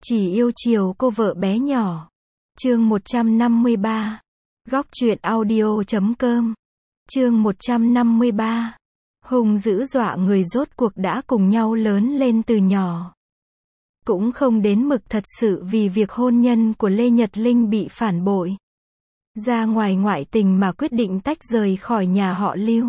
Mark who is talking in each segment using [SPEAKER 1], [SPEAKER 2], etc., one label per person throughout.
[SPEAKER 1] Chỉ yêu chiều cô vợ bé nhỏ. Chương 153. Góc truyện audio.com. Chương 153. Hùng dữ dọa người rốt cuộc đã cùng nhau lớn lên từ nhỏ. Cũng không đến mực thật sự vì việc hôn nhân của Lê Nhật Linh bị phản bội. Ra ngoài ngoại tình mà quyết định tách rời khỏi nhà họ Lưu.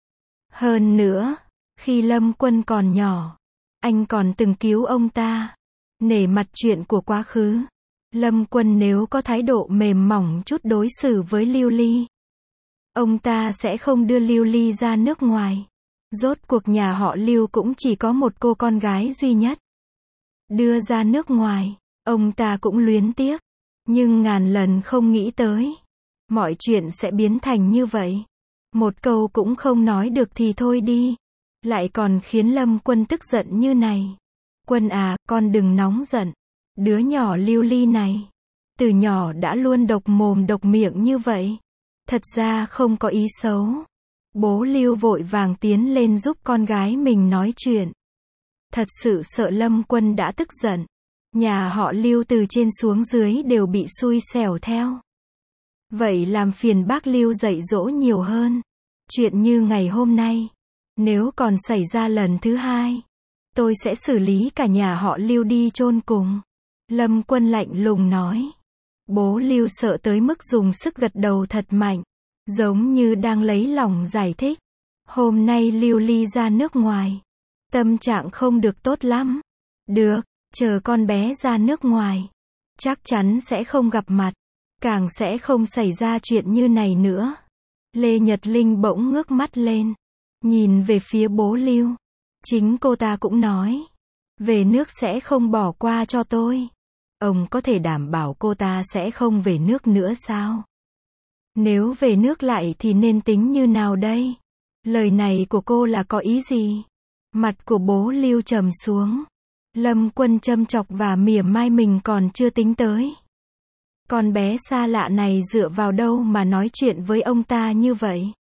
[SPEAKER 1] Hơn nữa, khi Lâm Quân còn nhỏ, anh còn từng cứu ông ta. Nể mặt chuyện của quá khứ, Lâm Quân nếu có thái độ mềm mỏng chút đối xử với Lưu Ly, ông ta sẽ không đưa Lưu Ly ra nước ngoài. Rốt cuộc nhà họ Lưu cũng chỉ có một cô con gái duy nhất. Đưa ra nước ngoài, ông ta cũng luyến tiếc, nhưng ngàn lần không nghĩ tới mọi chuyện sẽ biến thành như vậy. Một câu cũng không nói được thì thôi đi, lại còn khiến Lâm Quân tức giận như này. Quân à, con đừng nóng giận. Đứa nhỏ Lưu Ly này, từ nhỏ đã luôn độc mồm độc miệng như vậy. Thật ra không có ý xấu. Bố Lưu vội vàng tiến lên giúp con gái mình nói chuyện. Thật sự sợ Lâm Quân đã tức giận. Nhà họ Lưu từ trên xuống dưới đều bị xui xẻo theo. Vậy làm phiền bác Lưu dạy dỗ nhiều hơn. Chuyện như ngày hôm nay, nếu còn xảy ra lần thứ hai, tôi sẽ xử lý cả nhà họ Lưu đi chôn cùng. Lâm Quân lạnh lùng nói. Bố Lưu sợ tới mức dùng sức gật đầu thật mạnh, giống như đang lấy lòng giải thích. Hôm nay Lưu Ly ra nước ngoài, tâm trạng không được tốt lắm. Được, chờ con bé ra nước ngoài, chắc chắn sẽ không gặp mặt, càng sẽ không xảy ra chuyện như này nữa. Lê Nhật Linh bỗng ngước mắt lên, nhìn về phía bố Lưu. Chính cô ta cũng nói, về nước sẽ không bỏ qua cho tôi. Ông có thể đảm bảo cô ta sẽ không về nước nữa sao? Nếu về nước lại thì nên tính như nào đây? Lời này của cô là có ý gì? Mặt của bố Lưu trầm xuống. Lâm Quân châm chọc và mỉa mai mình còn chưa tính tới. Con bé xa lạ này dựa vào đâu mà nói chuyện với ông ta như vậy?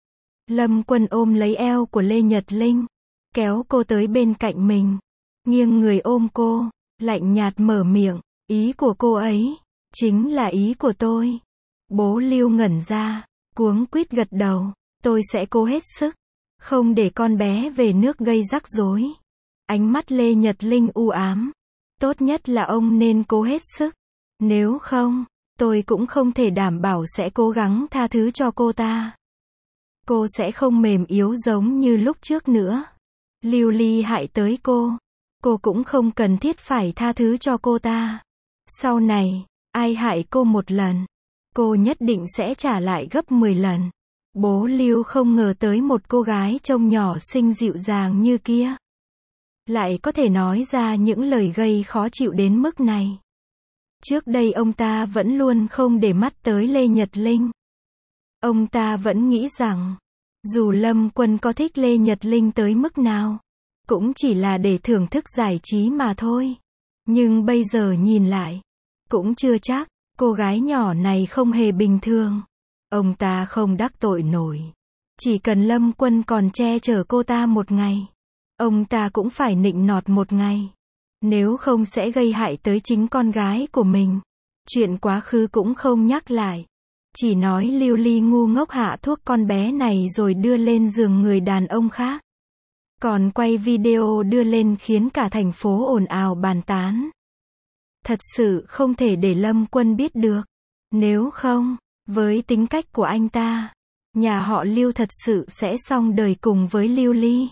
[SPEAKER 1] Lâm Quân ôm lấy eo của Lê Nhật Linh, kéo cô tới bên cạnh mình, nghiêng người ôm cô, lạnh nhạt mở miệng. Ý của cô ấy, chính là ý của tôi. Bố Lưu ngẩn ra, cuống quýt gật đầu. Tôi sẽ cố hết sức, không để con bé về nước gây rắc rối. Ánh mắt Lê Nhật Linh u ám. Tốt nhất là ông nên cố hết sức. Nếu không, tôi cũng không thể đảm bảo sẽ cố gắng tha thứ cho cô ta. Cô sẽ không mềm yếu giống như lúc trước nữa. Lưu Ly hại tới cô cũng không cần thiết phải tha thứ cho cô ta. Sau này, ai hại cô một lần, cô nhất định sẽ trả lại gấp 10 lần. Bố Lưu không ngờ tới một cô gái trông nhỏ xinh dịu dàng như kia lại có thể nói ra những lời gây khó chịu đến mức này. Trước đây ông ta vẫn luôn không để mắt tới Lê Nhật Linh. Ông ta vẫn nghĩ rằng, dù Lâm Quân có thích Lê Nhật Linh tới mức nào, cũng chỉ là để thưởng thức giải trí mà thôi. Nhưng bây giờ nhìn lại, cũng chưa chắc, cô gái nhỏ này không hề bình thường. Ông ta không đắc tội nổi. Chỉ cần Lâm Quân còn che chở cô ta một ngày, ông ta cũng phải nịnh nọt một ngày. Nếu không sẽ gây hại tới chính con gái của mình. Chuyện quá khứ cũng không nhắc lại. Chỉ nói Lưu Ly ngu ngốc hạ thuốc con bé này rồi đưa lên giường người đàn ông khác. Còn quay video đưa lên khiến cả thành phố ồn ào bàn tán. Thật sự không thể để Lâm Quân biết được. Nếu không, với tính cách của anh ta, nhà họ Lưu thật sự sẽ xong đời cùng với Lưu Ly.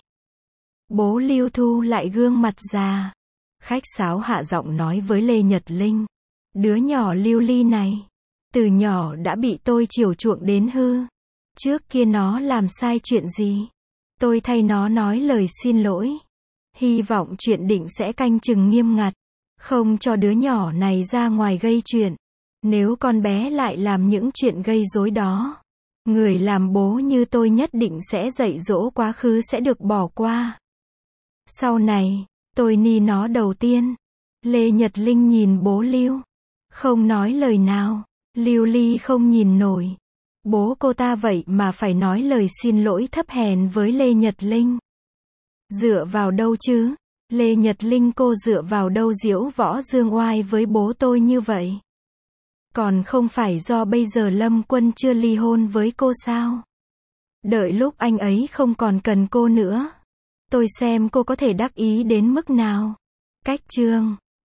[SPEAKER 1] Bố Lưu thu lại gương mặt già, khách sáo hạ giọng nói với Lê Nhật Linh. Đứa nhỏ Lưu Ly này, từ nhỏ đã bị tôi chiều chuộng đến hư. Trước kia nó làm sai chuyện gì, tôi thay nó nói lời xin lỗi. Hy vọng chuyện định sẽ canh chừng nghiêm ngặt, không cho đứa nhỏ này ra ngoài gây chuyện. Nếu con bé lại làm những chuyện gây rối đó, người làm bố như tôi nhất định sẽ dạy dỗ quá khứ sẽ được bỏ qua. Sau này, tôi ni nó đầu tiên. Lê Nhật Linh nhìn bố Lưu, không nói lời nào. Lưu Ly không nhìn nổi. Bố cô ta vậy mà phải nói lời xin lỗi thấp hèn với Lê Nhật Linh. Dựa vào đâu chứ? Lê Nhật Linh cô dựa vào đâu diễu võ dương oai với bố tôi như vậy? Còn không phải do bây giờ Lâm Quân chưa ly hôn với cô sao? Đợi lúc anh ấy không còn cần cô nữa, tôi xem cô có thể đắc ý đến mức nào. Cách chương